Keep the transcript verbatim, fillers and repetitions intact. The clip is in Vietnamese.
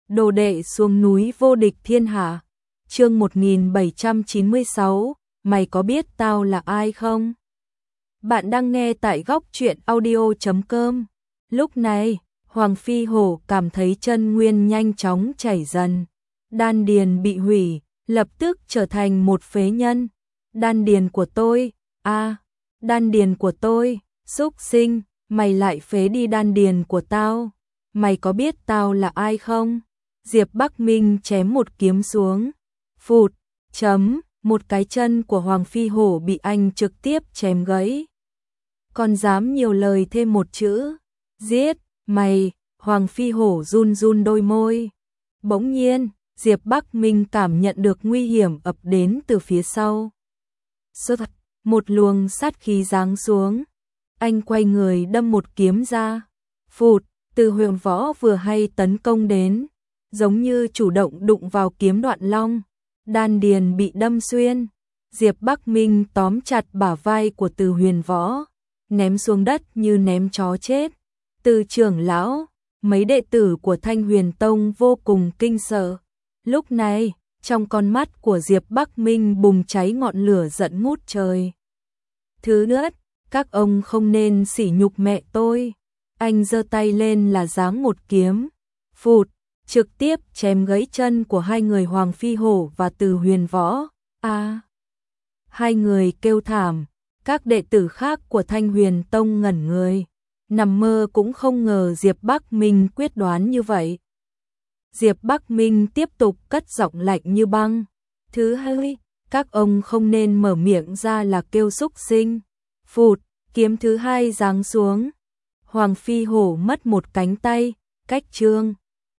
Đồ đệ xuống núi vô địch thiên hạ. Chương một nghìn bảy trăm chín mươi sáu, mày có biết tao là ai không? Bạn đang nghe tại góc truyện audio chấm com. Lúc này, Hoàng Phi Hổ cảm thấy chân nguyên nhanh chóng chảy dần. Đan điền bị hủy, lập tức trở thành một phế nhân. Đan điền của tôi, a, à, đan điền của tôi, xúc sinh, mày lại phế đi đan điền của tao. Mày có biết tao là ai không? Diệp Bắc Minh chém một kiếm xuống. Phụt, chấm, một cái chân của Hoàng Phi Hổ bị anh trực tiếp chém gãy. Còn dám nhiều lời thêm một chữ, giết, mày, Hoàng Phi Hổ run run đôi môi. Bỗng nhiên, Diệp Bắc Minh cảm nhận được nguy hiểm ập đến từ phía sau. Sốt, một luồng sát khí giáng xuống. Anh quay người đâm một kiếm ra. Phụt, Từ Huyền Võ vừa hay tấn công đến, giống như chủ động đụng vào kiếm Đoạn Long. Đan điền bị đâm xuyên. Diệp Bắc Minh tóm chặt bả vai của Từ Huyền Võ, ném xuống đất như ném chó chết. Từ trưởng lão, mấy đệ tử của Thanh Huyền Tông vô cùng kinh sợ. Lúc này, trong con mắt của Diệp Bắc Minh bùng cháy ngọn lửa giận ngút trời. Thứ nữa, các ông không nên sỉ nhục mẹ tôi. Anh giơ tay lên là giáng một kiếm. Phụt, trực tiếp chém gãy chân của hai người Hoàng Phi Hổ và Từ Huyền Võ. A, à, hai người kêu thảm. Các đệ tử khác của Thanh Huyền Tông ngẩn người, nằm mơ cũng không ngờ Diệp Bắc Minh quyết đoán như vậy. Diệp Bắc Minh tiếp tục cất giọng lạnh như băng. Thứ hai, các ông không nên mở miệng ra là kêu xúc sinh. Phụt, kiếm thứ hai giáng xuống. Hoàng Phi Hổ mất một cánh tay, cách trương.